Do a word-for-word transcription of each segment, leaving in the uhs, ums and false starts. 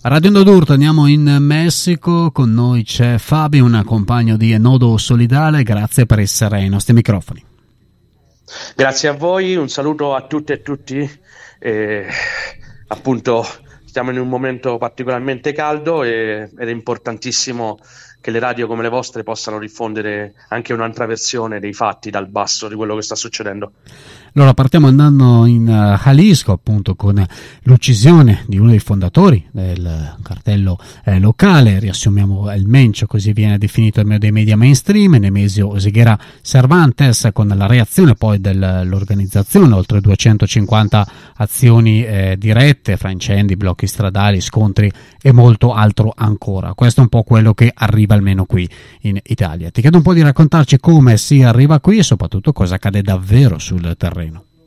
Radio Nodur, torniamo in Messico, con noi c'è Fabio, un compagno di Nodo Solidale, grazie per essere ai nostri microfoni. Grazie a voi, un saluto a tutte e tutti, eh, appunto stiamo in un momento particolarmente caldo e, ed è importantissimo che le radio come le vostre possano diffondere anche un'altra versione dei fatti dal basso di quello che sta succedendo. Allora partiamo andando in Jalisco, appunto, con l'uccisione di uno dei fondatori del cartello eh, locale. Riassumiamo il Mencho, così viene definito dai media mainstream, Nemesio Oseguera Cervantes, con la reazione poi dell'organizzazione, oltre duecentocinquanta azioni eh, dirette fra incendi, blocchi stradali, scontri e molto altro ancora. Questo è un po' quello che arriva almeno qui in Italia. Ti chiedo un po' di raccontarci come si arriva qui e soprattutto cosa accade davvero sul terreno.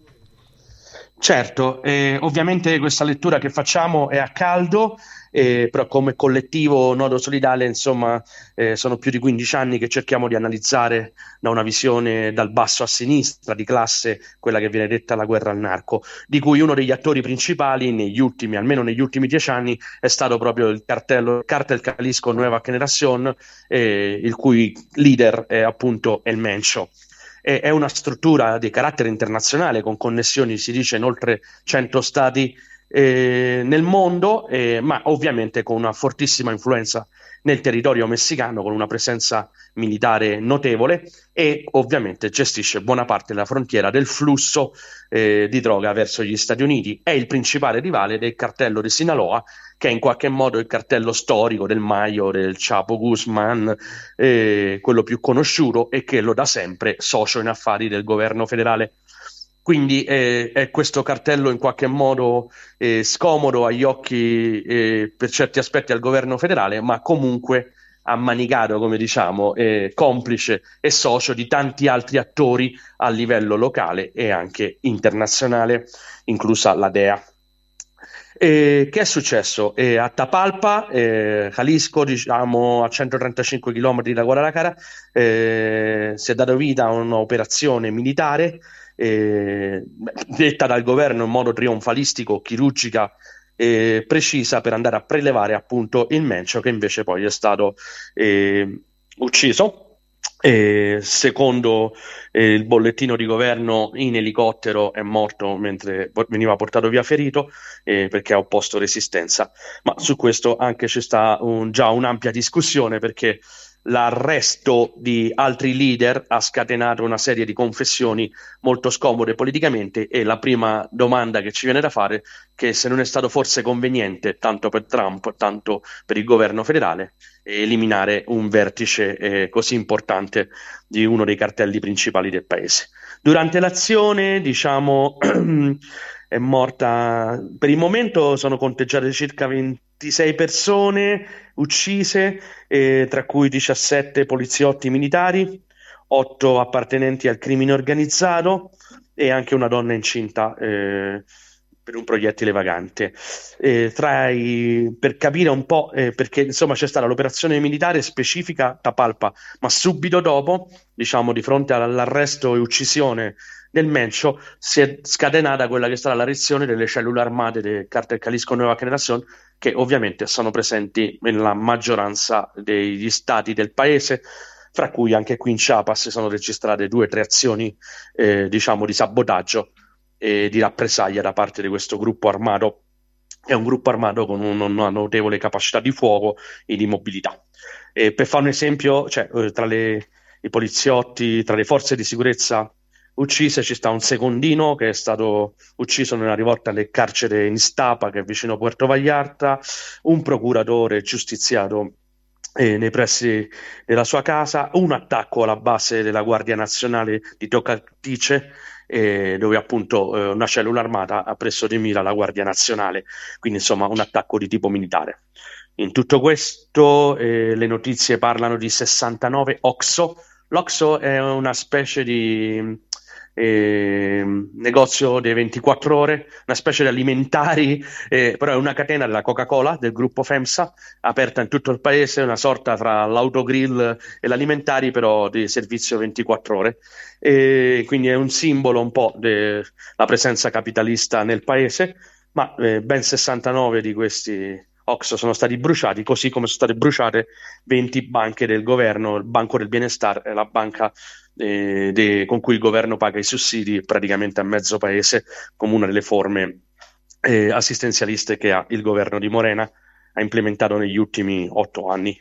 Certo, eh, ovviamente questa lettura che facciamo è a caldo, eh, però come collettivo Nodo Solidale, insomma, eh, sono più di quindici anni che cerchiamo di analizzare da una visione dal basso a sinistra, di classe, quella che viene detta la guerra al narco, di cui uno degli attori principali negli ultimi, almeno negli ultimi dieci anni, è stato proprio il cartello, Cartel Jalisco Nueva Generación, eh, il cui leader è appunto El Mencho. È una struttura di carattere internazionale con connessioni, si dice, in oltre cento stati eh, nel mondo, eh, ma ovviamente con una fortissima influenza nel territorio messicano, con una presenza militare notevole, e ovviamente gestisce buona parte della frontiera del flusso eh, di droga verso gli Stati Uniti. È il principale rivale del cartello di Sinaloa, che è in qualche modo il cartello storico del Mayo, del Chapo Guzman, eh, quello più conosciuto, e che lo da sempre socio in affari del governo federale. Quindi eh, è questo cartello in qualche modo eh, scomodo agli occhi eh, per certi aspetti al governo federale, ma comunque ammanicato, come diciamo, eh, complice e socio di tanti altri attori a livello locale e anche internazionale, inclusa la D E A. Eh, che è successo? Eh, a Tapalpa, eh, Jalisco, diciamo a centotrentacinque chilometri da Guadalajara, eh, si è dato vita a un'operazione militare eh, detta dal governo in modo trionfalistico, chirurgica, eh, precisa, per andare a prelevare appunto il Mencho, che invece poi è stato eh, ucciso. E secondo eh, il bollettino di governo, in elicottero è morto mentre veniva portato via ferito eh, perché ha opposto resistenza. Ma su questo anche c'è sta un, già un'ampia discussione, perché l'arresto di altri leader ha scatenato una serie di confessioni molto scomode politicamente, e la prima domanda che ci viene da fare è che se non è stato forse conveniente, tanto per Trump, tanto per il governo federale, eliminare un vertice eh, così importante di uno dei cartelli principali del paese. Durante l'azione, diciamo, è morta, per il momento sono conteggiate circa ventisei persone uccise, eh, tra cui diciassette poliziotti militari, otto appartenenti al crimine organizzato e anche una donna incinta eh, per un proiettile vagante. Eh, tra i, per capire un po', eh, perché insomma c'è stata l'operazione militare specifica Tapalpa, ma subito dopo, diciamo di fronte all'arresto e uccisione del Mencho, si è scatenata quella che è stata la reazione delle cellule armate del Cartel Jalisco Nueva Generación, che ovviamente sono presenti nella maggioranza degli stati del paese, fra cui anche qui in Chiapas sono registrate due o tre azioni eh, diciamo di sabotaggio e di rappresaglia da parte di questo gruppo armato. È un gruppo armato con un, una notevole capacità di fuoco e di mobilità. E per fare un esempio, cioè, tra le, i poliziotti, tra le forze di sicurezza uccise ci sta un secondino che è stato ucciso nella rivolta del carcere in Iztapa, che è vicino a Puerto Vallarta, un procuratore giustiziato eh, nei pressi della sua casa, un attacco alla base della Guardia Nazionale di Tocatice, eh, dove appunto eh, una cellula armata ha preso di mira la Guardia Nazionale, quindi insomma un attacco di tipo militare. In tutto questo eh, le notizie parlano di sessantanove OXXO. L'OXXO è una specie di eh, negozio dei ventiquattro ore, una specie di alimentari, eh, però è una catena della Coca-Cola, del gruppo FEMSA, aperta in tutto il paese, una sorta tra l'autogrill e l'alimentari, però di servizio ventiquattro ore. E quindi è un simbolo un po' della presenza capitalista nel paese, ma eh, ben sessantanove di questi Ox sono stati bruciati, così come sono state bruciate venti banche del governo, il Banco del Bienestar è la banca eh, de, con cui il governo paga i sussidi praticamente a mezzo paese, come una delle forme eh, assistenzialiste che ha il governo di Morena ha implementato negli ultimi otto anni.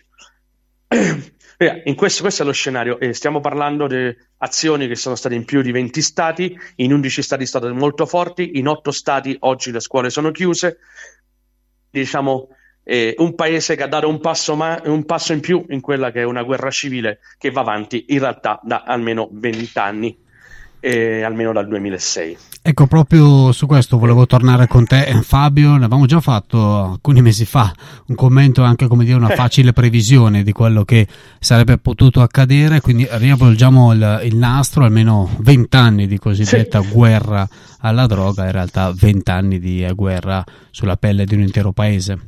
In questo, questo è lo scenario, eh, stiamo parlando di azioni che sono state in più di venti stati, in undici stati state molto forti, in otto stati oggi le scuole sono chiuse, diciamo eh, un paese che ha dato un passo, ma- un passo in più in quella che è una guerra civile che va avanti in realtà da almeno venti anni, eh, almeno dal duemilasei. Ecco, proprio su questo volevo tornare con te, Fabio. Ne avevamo già fatto alcuni mesi fa un commento, anche come dire una facile previsione di quello che sarebbe potuto accadere, quindi riavvolgiamo il, il nastro, almeno vent'anni di cosiddetta sì. guerra alla droga, in realtà vent'anni di guerra sulla pelle di un intero paese.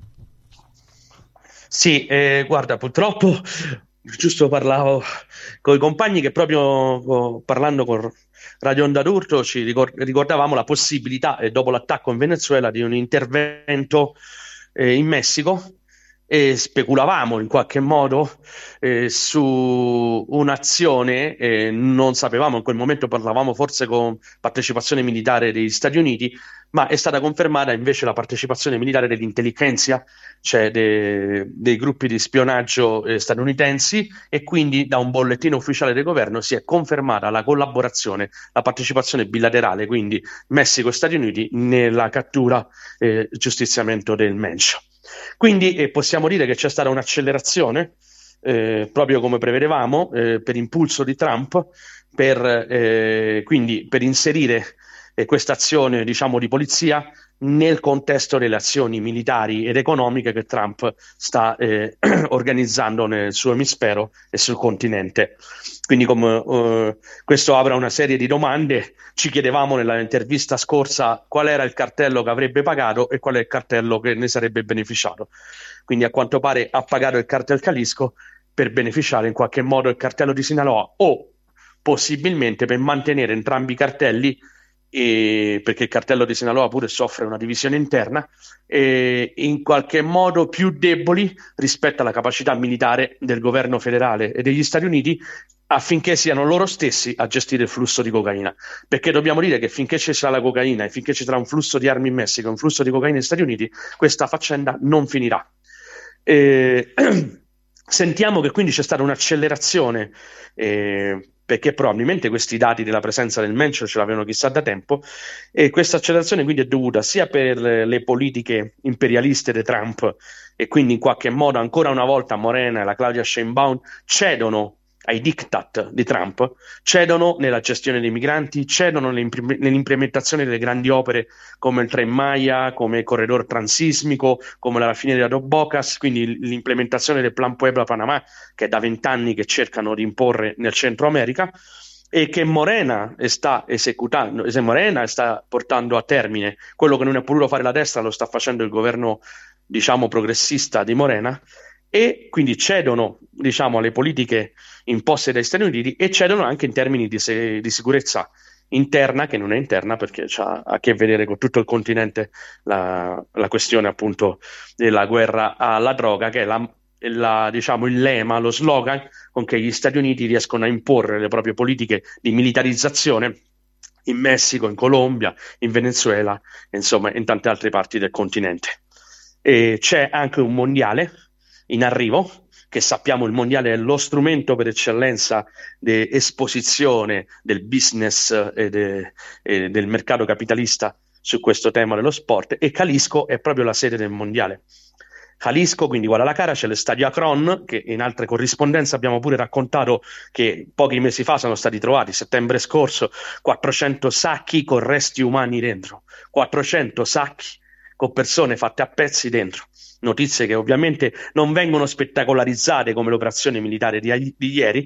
Sì, eh, guarda, purtroppo giusto parlavo con i compagni che proprio parlando con Radio Onda d'Urto ci ricordavamo la possibilità, eh, dopo l'attacco in Venezuela, di un intervento eh, in Messico e speculavamo in qualche modo eh, su un'azione, eh, non sapevamo in quel momento, parlavamo forse con partecipazione militare degli Stati Uniti, ma è stata confermata invece la partecipazione militare dell'intelligenza, cioè de, dei gruppi di spionaggio eh, statunitensi, e quindi da un bollettino ufficiale del governo si è confermata la collaborazione, la partecipazione bilaterale, quindi Messico e Stati Uniti, nella cattura e eh, giustiziamento del Mencio. Quindi eh, possiamo dire che c'è stata un'accelerazione, eh, proprio come prevedevamo, eh, per impulso di Trump, per, eh, quindi per inserire eh, questa azione, diciamo, di polizia nel contesto delle azioni militari ed economiche che Trump sta eh, organizzando nel suo emisfero e sul continente. Quindi come, uh, questo apre una serie di domande. Ci chiedevamo nella intervista scorsa qual era il cartello che avrebbe pagato e qual è il cartello che ne sarebbe beneficiato. Quindi a quanto pare ha pagato il cartel Jalisco per beneficiare in qualche modo il cartello di Sinaloa, o possibilmente per mantenere entrambi i cartelli, e perché il cartello di Sinaloa pure soffre una divisione interna, e in qualche modo più deboli rispetto alla capacità militare del governo federale e degli Stati Uniti, affinché siano loro stessi a gestire il flusso di cocaina, perché dobbiamo dire che finché ci sarà la cocaina e finché ci sarà un flusso di armi in Messico e un flusso di cocaina negli Stati Uniti, questa faccenda non finirà. E sentiamo che quindi c'è stata un'accelerazione, eh, perché probabilmente questi dati della presenza del Mencio ce l'avevano chissà da tempo, e questa accelerazione quindi è dovuta sia per le politiche imperialiste di Trump, e quindi in qualche modo ancora una volta Morena e la Claudia Sheinbaum cedono ai diktat di Trump, cedono nella gestione dei migranti, cedono nell'implementazione delle grandi opere come il Tren Maya, come il corridor transismico, come la raffineria Dos Bocas, quindi l'implementazione del Plan Puebla-Panamá, che è da vent'anni che cercano di imporre nel Centro America, e che Morena sta esecutando, se Morena sta portando a termine quello che non ha potuto fare la destra, lo sta facendo il governo, diciamo, progressista di Morena, e quindi cedono, diciamo, alle politiche imposte dagli Stati Uniti, e cedono anche in termini di, se- di sicurezza interna, che non è interna perché ha a che vedere con tutto il continente, la, la questione appunto della guerra alla droga, che è la, la, diciamo, il lema, lo slogan con cui gli Stati Uniti riescono a imporre le proprie politiche di militarizzazione in Messico, in Colombia, in Venezuela, insomma in tante altre parti del continente. E c'è anche un mondiale in arrivo, che sappiamo il mondiale è lo strumento per eccellenza di esposizione del business e, de, e del mercato capitalista su questo tema dello sport, e Jalisco è proprio la sede del mondiale. Jalisco, quindi Guadalajara, c'è lo stadio Akron, che in altre corrispondenze abbiamo pure raccontato che pochi mesi fa sono stati trovati, settembre scorso, quattrocento sacchi con resti umani dentro, quattrocento sacchi con persone fatte a pezzi dentro. Notizie che ovviamente non vengono spettacolarizzate come l'operazione militare di, di ieri,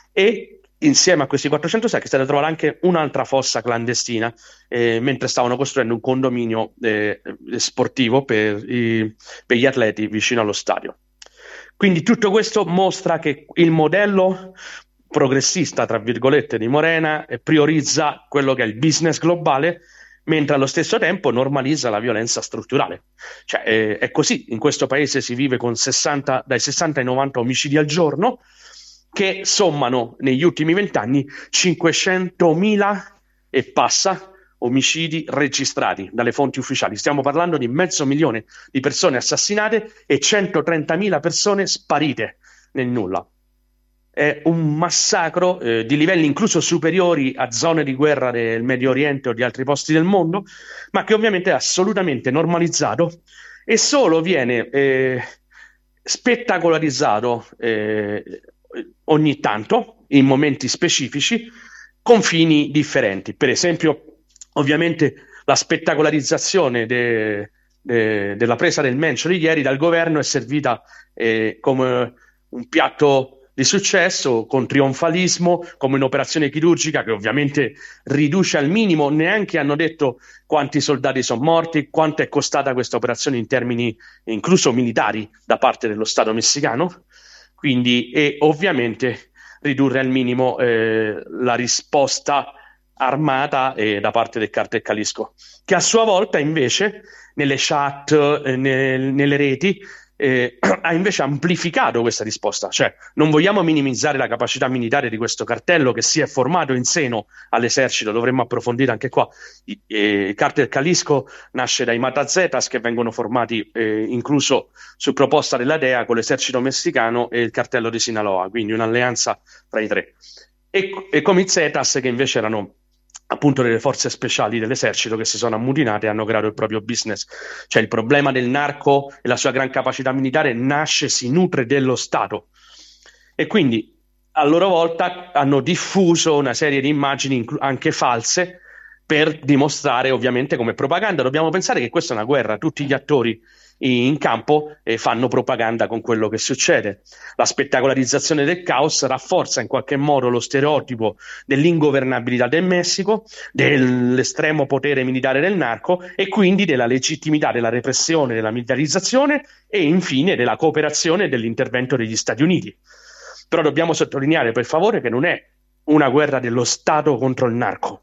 e insieme a questi quattrocento sacchi è stata trovata anche un'altra fossa clandestina, eh, mentre stavano costruendo un condominio eh, sportivo per, i, per gli atleti vicino allo stadio. Quindi tutto questo mostra che il modello progressista, tra virgolette, di Morena priorizza quello che è il business globale, mentre allo stesso tempo normalizza la violenza strutturale. Cioè, eh, è così, in questo paese si vive con sessanta, dai sessanta ai novanta omicidi al giorno, che sommano negli ultimi vent'anni cinquecentomila e passa omicidi registrati dalle fonti ufficiali. Stiamo parlando di mezzo milione di persone assassinate e centotrentamila persone sparite nel nulla. È un massacro eh, di livelli incluso superiori a zone di guerra del Medio Oriente o di altri posti del mondo, ma che ovviamente è assolutamente normalizzato e solo viene eh, spettacolarizzato eh, ogni tanto, in momenti specifici, con fini differenti. Per esempio, ovviamente la spettacolarizzazione de, de, della presa del Mencio di ieri dal governo è servita eh, come un piatto di successo, con trionfalismo, come un'operazione chirurgica che ovviamente riduce al minimo. Neanche hanno detto quanti soldati sono morti, quanto è costata questa operazione in termini incluso militari da parte dello Stato messicano. Quindi, e ovviamente ridurre al minimo eh, la risposta armata eh, da parte del Cartel Jalisco, che a sua volta invece nelle chat, eh, nel, nelle reti eh, ha invece amplificato questa risposta. Cioè, non vogliamo minimizzare la capacità militare di questo cartello che si è formato in seno all'esercito, dovremmo approfondire anche qua. I, eh, il Cartel Jalisco nasce dai Matazetas, che vengono formati eh, incluso su proposta della D E A con l'esercito messicano e il cartello di Sinaloa, quindi un'alleanza tra i tre, e, e come i Zetas, che invece erano appunto delle forze speciali dell'esercito, che si sono ammutinate e hanno creato il proprio business. Cioè, il problema del narco e la sua gran capacità militare nasce, si nutre dello Stato, e quindi a loro volta hanno diffuso una serie di immagini anche false per dimostrare ovviamente come propaganda. Dobbiamo pensare che questa è una guerra, tutti gli attori in campo e fanno propaganda con quello che succede. La spettacolarizzazione del caos rafforza in qualche modo lo stereotipo dell'ingovernabilità del Messico, dell'estremo potere militare del narco e quindi della legittimità della repressione, della militarizzazione e infine della cooperazione e dell'intervento degli Stati Uniti. Però dobbiamo sottolineare, per favore, che non è una guerra dello Stato contro il narco,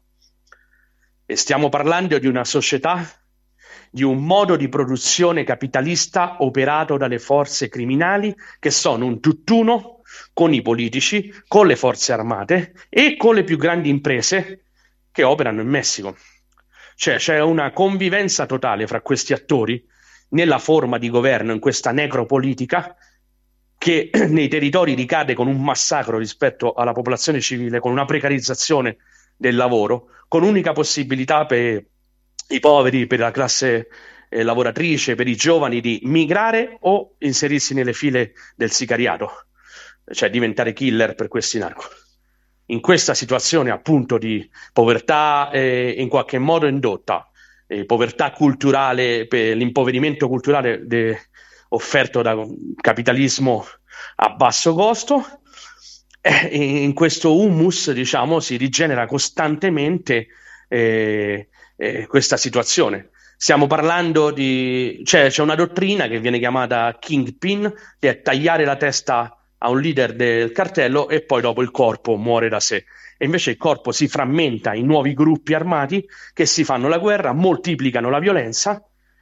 e stiamo parlando di una società, di un modo di produzione capitalista operato dalle forze criminali che sono un tutt'uno con i politici, con le forze armate e con le più grandi imprese che operano in Messico. Cioè, c'è una convivenza totale fra questi attori nella forma di governo, in questa necropolitica che nei territori ricade con un massacro rispetto alla popolazione civile, con una precarizzazione del lavoro, con unica possibilità per i poveri, per la classe eh, lavoratrice, per i giovani di migrare o inserirsi nelle file del sicariato, cioè diventare killer per questi narco. In questa situazione appunto di povertà eh, in qualche modo indotta, eh, povertà culturale, per l'impoverimento culturale de, offerto da capitalismo a basso costo, eh, in questo humus, diciamo, si rigenera costantemente eh, Eh, questa situazione. Stiamo parlando di, cioè, c'è una dottrina che viene chiamata Kingpin, che è tagliare la testa a un leader del cartello e poi dopo il corpo muore da sé. E invece il corpo si frammenta in nuovi gruppi armati che si fanno la guerra, moltiplicano la violenza,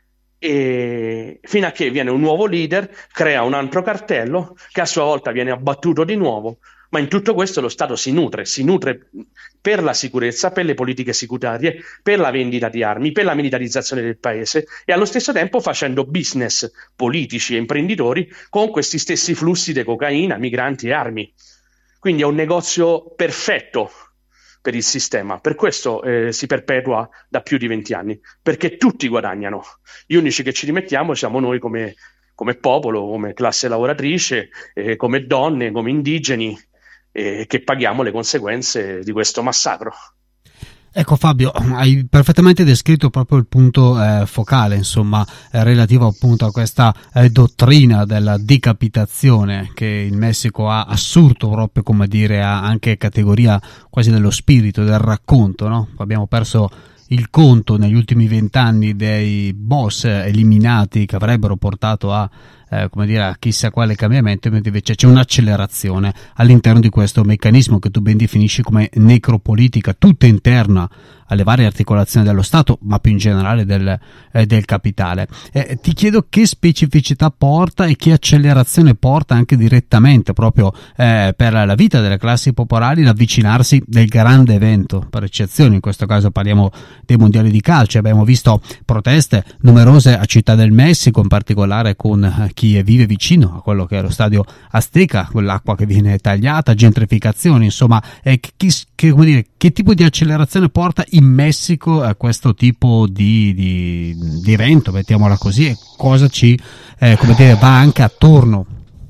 e fino a che viene un nuovo leader, crea un altro cartello che a sua volta viene abbattuto di nuovo. Ma in tutto questo lo Stato si nutre, si nutre per la sicurezza, per le politiche sicuritarie, per la vendita di armi, per la militarizzazione del paese, e allo stesso tempo facendo business politici e imprenditori con questi stessi flussi di cocaina, migranti e armi. Quindi è un negozio perfetto per il sistema. Per questo eh, si perpetua da più di venti anni, perché tutti guadagnano. Gli unici che ci rimettiamo siamo noi come, come popolo, come classe lavoratrice, eh, come donne, come indigeni, e che paghiamo le conseguenze di questo massacro. Ecco Fabio, hai perfettamente descritto proprio il punto eh, focale, insomma, eh, relativo appunto a questa eh, dottrina della decapitazione che il Messico ha assurto proprio, come dire, a anche categoria quasi dello spirito, del racconto, no? Abbiamo perso il conto negli ultimi vent'anni dei boss eliminati che avrebbero portato a Eh, come dire, a chissà quale cambiamento, mentre invece c'è un'accelerazione all'interno di questo meccanismo che tu ben definisci come necropolitica, tutta interna alle varie articolazioni dello Stato, ma più in generale del, eh, del capitale. Eh, ti chiedo che specificità porta e che accelerazione porta anche direttamente proprio eh, per la vita delle classi popolari l'avvicinarsi del grande evento per eccezione. In questo caso parliamo dei mondiali di calcio. Abbiamo visto proteste numerose a Città del Messico, in particolare con chi vive vicino a quello che è lo stadio Azteca, quell'acqua che viene tagliata, gentrificazioni, insomma, eh, che, che, come dire, che tipo di accelerazione porta in Messico a questo tipo di, di, di evento, mettiamola così, e cosa ci eh, come dire, va anche attorno?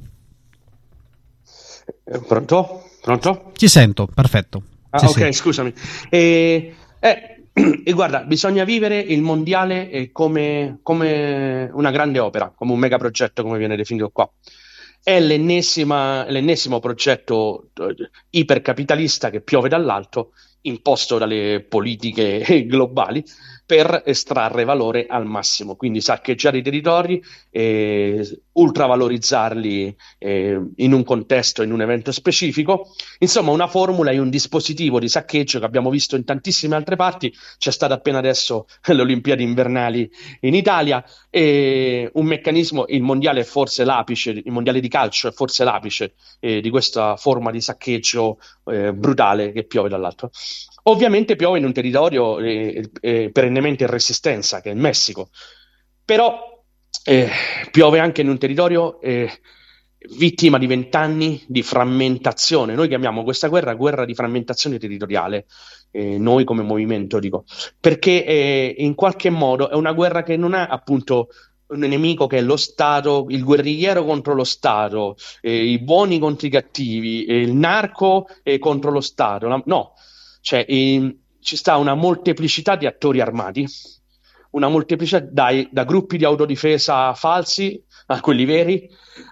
Pronto? Pronto? Ci sento, perfetto. Ah, sì, ok, sì. Scusami. E, eh, e guarda, bisogna vivere il mondiale eh, come, come una grande opera, come un megaprogetto, come viene definito qua. È l'ennesima, l'ennesimo progetto eh, ipercapitalista che piove dall'alto, imposto dalle politiche globali, per estrarre valore al massimo, quindi saccheggiare i territori, eh, ultravalorizzarli eh, in un contesto, in un evento specifico. Insomma, una formula e un dispositivo di saccheggio che abbiamo visto in tantissime altre parti. C'è stata appena adesso le Olimpiadi invernali in Italia, e un meccanismo, il mondiale è forse l'apice, il mondiale di calcio è forse l'apice eh, di questa forma di saccheggio eh, brutale che piove dall'alto. Ovviamente piove in un territorio eh, eh, perennemente in resistenza, che è il Messico, però eh, piove anche in un territorio eh, vittima di vent'anni di frammentazione. Noi chiamiamo questa guerra guerra di frammentazione territoriale, eh, noi come movimento, dico, perché eh, in qualche modo è una guerra che non ha appunto un nemico che è lo Stato, il guerrigliero contro lo Stato, eh, i buoni contro i cattivi, eh, il narco eh, contro lo Stato, la, no. Cioè, eh, ci sta una molteplicità di attori armati, una molteplicità dai, da gruppi di autodifesa falsi a quelli veri,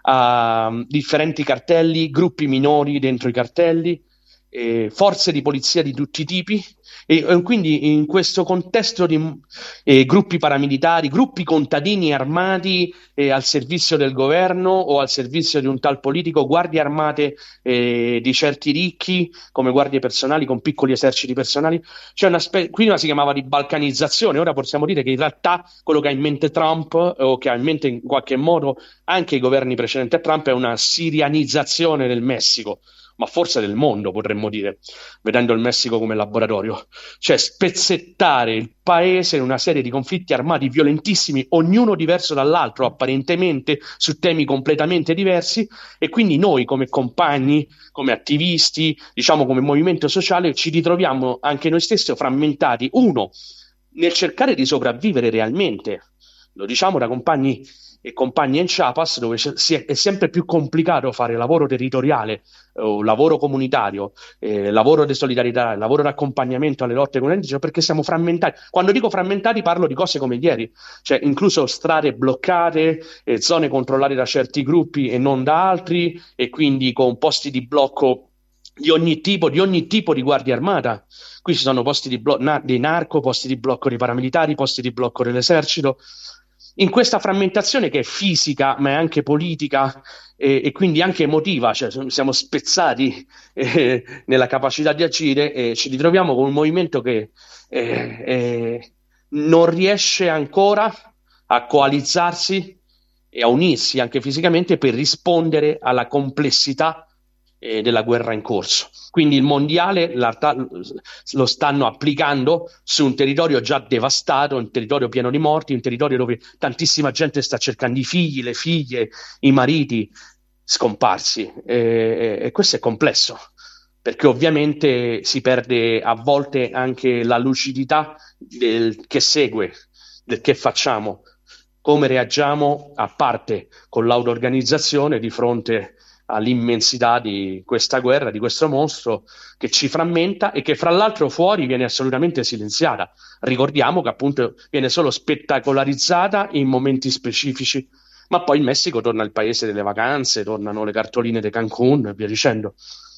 a um, differenti cartelli, gruppi minori dentro i cartelli, eh, forze di polizia di tutti i tipi, e, e quindi in questo contesto di eh, gruppi paramilitari, gruppi contadini armati eh, al servizio del governo o al servizio di un tal politico, guardie armate eh, di certi ricchi come guardie personali con piccoli eserciti personali. C'è una spe- prima si chiamava di balcanizzazione, ora possiamo dire che in realtà quello che ha in mente Trump, o che ha in mente in qualche modo anche i governi precedenti a Trump, è una sirianizzazione del Messico, ma forse del mondo, potremmo dire, vedendo il Messico come laboratorio. Cioè spezzettare il paese in una serie di conflitti armati violentissimi, ognuno diverso dall'altro apparentemente, su temi completamente diversi, e quindi noi come compagni, come attivisti, diciamo come movimento sociale, ci ritroviamo anche noi stessi frammentati, uno, nel cercare di sopravvivere realmente, lo diciamo da compagni e compagnie in Chiapas, dove è sempre più complicato fare lavoro territoriale, eh, lavoro comunitario, eh, lavoro di solidarietà, lavoro di accompagnamento alle lotte contro l'indigeno, perché siamo frammentati. Quando dico frammentati parlo di cose come ieri, cioè incluso strade bloccate, eh, zone controllate da certi gruppi e non da altri, e quindi con posti di blocco di ogni tipo, di ogni tipo di guardia armata. Qui ci sono posti di blocco na- dei narco, posti di blocco dei paramilitari, posti di blocco dell'esercito. In questa frammentazione che è fisica ma è anche politica e, e quindi anche emotiva, cioè siamo spezzati eh, nella capacità di agire, e ci ritroviamo con un movimento che eh, eh, non riesce ancora a coalizzarsi e a unirsi anche fisicamente per rispondere alla complessità eh, della guerra in corso. Quindi il mondiale la, lo stanno applicando su un territorio già devastato, un territorio pieno di morti, un territorio dove tantissima gente sta cercando i figli, le figlie, i mariti scomparsi, e, e questo è complesso, perché ovviamente si perde a volte anche la lucidità del che segue, del che facciamo, come reagiamo, a parte con l'auto-organizzazione di fronte all'immensità di questa guerra, di questo mostro che ci frammenta e che fra l'altro fuori viene assolutamente silenziata. Ricordiamo che appunto viene solo spettacolarizzata in momenti specifici, ma poi il Messico torna al paese delle vacanze, tornano le cartoline di Cancun e via dicendo.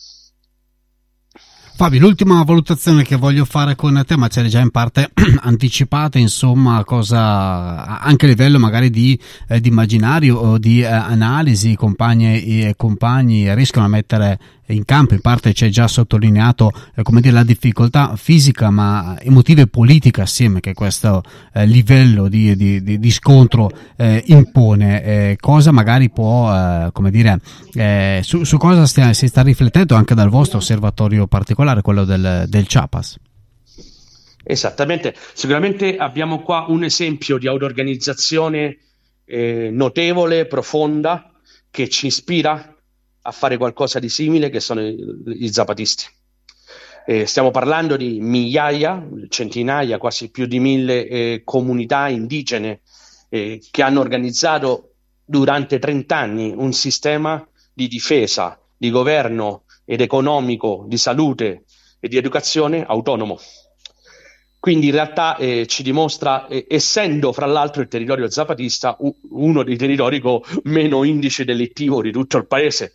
Fabio, l'ultima valutazione che voglio fare con te, ma ce l'hai già in parte anticipata, insomma, cosa anche a livello magari di, eh, di immaginario o di eh, analisi, compagne e compagni riescono a mettere in campo. In parte ci hai già sottolineato eh, come dire, la difficoltà fisica ma emotiva e politica assieme che questo eh, livello di, di, di, di scontro eh, impone. Eh, cosa magari può, eh, come dire, eh, su, su cosa stia, si sta riflettendo anche dal vostro osservatorio particolare, quello del, del Chiapas? Esattamente, sicuramente abbiamo qua un esempio di auto-organizzazione eh, notevole, profonda, che ci ispira a fare qualcosa di simile, che sono i, i zapatisti. Eh, stiamo parlando di migliaia, centinaia, quasi più di mille eh, comunità indigene eh, che hanno organizzato durante trent'anni un sistema di difesa, di governo ed economico, di salute e di educazione autonomo. Quindi in realtà eh, ci dimostra, eh, essendo fra l'altro il territorio zapatista u- uno dei territori con meno indice delictivo di tutto il paese,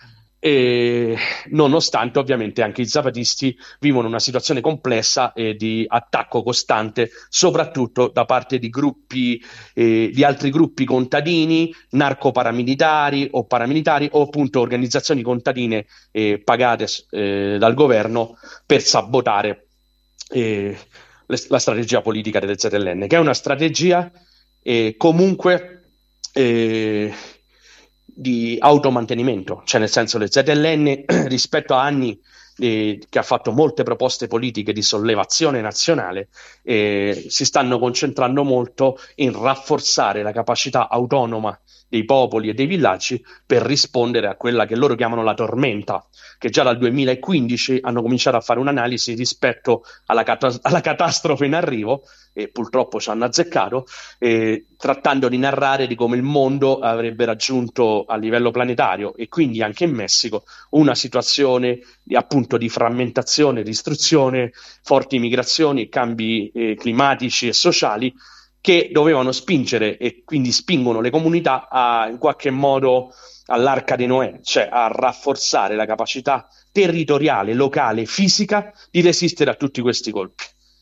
e nonostante ovviamente anche i zapatisti vivono una situazione complessa e di attacco costante, soprattutto da parte di gruppi, eh, di altri gruppi contadini, narcoparamilitari o paramilitari o appunto organizzazioni contadine eh, pagate eh, dal governo per sabotare eh, la strategia politica delle Z L N, che è una strategia eh, comunque eh, di automantenimento, cioè nel senso le Z L N rispetto a anni eh, che ha fatto molte proposte politiche di sollevazione nazionale eh, si stanno concentrando molto in rafforzare la capacità autonoma dei popoli e dei villaggi per rispondere a quella che loro chiamano la tormenta, che già dal duemilaquindici hanno cominciato a fare un'analisi rispetto alla, cat- alla catastrofe in arrivo, e purtroppo ci hanno azzeccato, eh, trattando di narrare di come il mondo avrebbe raggiunto a livello planetario e quindi anche in Messico una situazione di, appunto, di frammentazione, distruzione, forti migrazioni, cambi eh, climatici e sociali, che dovevano spingere e quindi spingono le comunità a, in qualche modo, all'arca di Noè, cioè a rafforzare la capacità territoriale, locale, fisica di resistere a tutti questi colpi.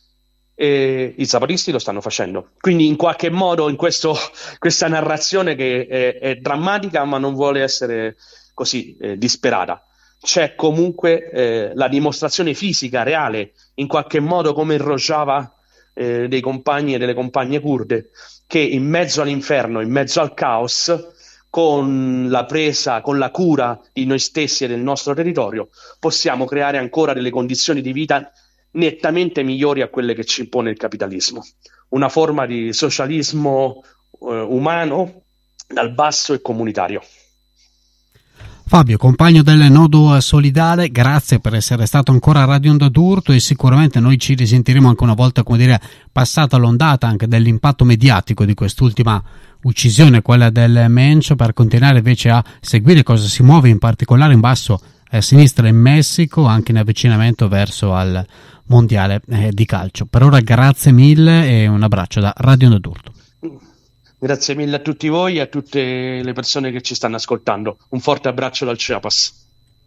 E i zapatisti lo stanno facendo, quindi in qualche modo in questo, questa narrazione che è, è drammatica ma non vuole essere così eh, disperata, c'è comunque eh, la dimostrazione fisica reale, in qualche modo come in Rojava, eh, dei compagni e delle compagne kurde, che in mezzo all'inferno, in mezzo al caos, con la presa, con la cura di noi stessi e del nostro territorio, possiamo creare ancora delle condizioni di vita nettamente migliori a quelle che ci impone il capitalismo. Una forma di socialismo eh, umano dal basso e comunitario. Fabio, compagno del Nodo Solidale, grazie per essere stato ancora a Radio Onda d'Urto, e sicuramente noi ci risentiremo anche una volta, come dire, passata l'ondata anche dell'impatto mediatico di quest'ultima uccisione, quella del Mencho, per continuare invece a seguire cosa si muove in particolare in basso a sinistra in Messico, anche in avvicinamento verso al mondiale eh, di calcio. Per ora grazie mille e un abbraccio da Radio Onda d'Urto. Grazie mille a tutti voi e a tutte le persone che ci stanno ascoltando. Un forte abbraccio dal Chiapas.